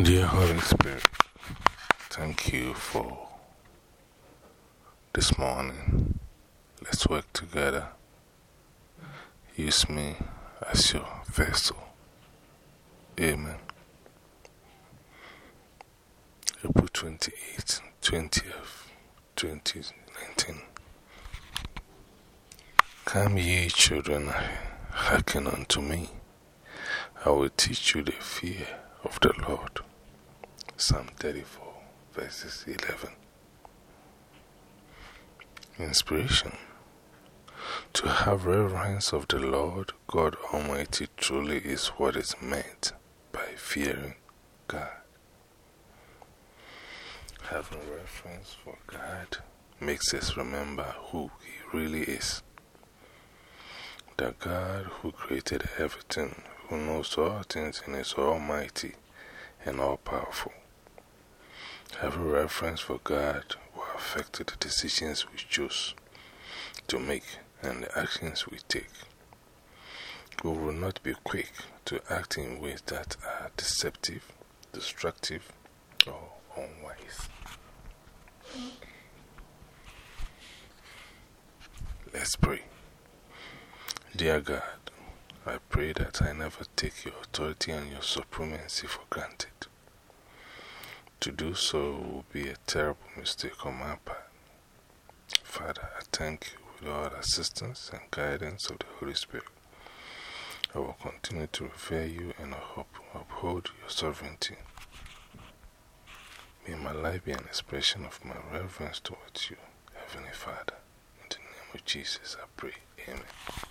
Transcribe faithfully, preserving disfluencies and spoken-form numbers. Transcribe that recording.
Dear Holy Spirit, thank you for this morning. Let's work together. Use me as your vessel. Amen. April twenty-eighth, twentieth, twenty nineteen. Come ye children, hearken unto me. I will teach you the fear of the Lord. Psalm thirty-four, verses eleven. Inspiration. To have reverence of the Lord God Almighty truly is what is meant by fearing God. Having reverence for God makes us remember who He really is. The God who created everything, who knows all things and is almighty and all-powerful. Having reverence for God will affect the decisions we choose to make and the actions we take. We will not be quick to act in ways that are deceptive, destructive, or unwise. Let's pray. Dear God, I pray that I never take your authority and your supremacy for granted. To do so will be a terrible mistake on my part. Father, I thank you with all assistance and guidance of the Holy Spirit. I will continue to revere you and uphold your sovereignty. May my life be an expression of my reverence towards you, Heavenly Father. In the name of Jesus, I pray. Amen.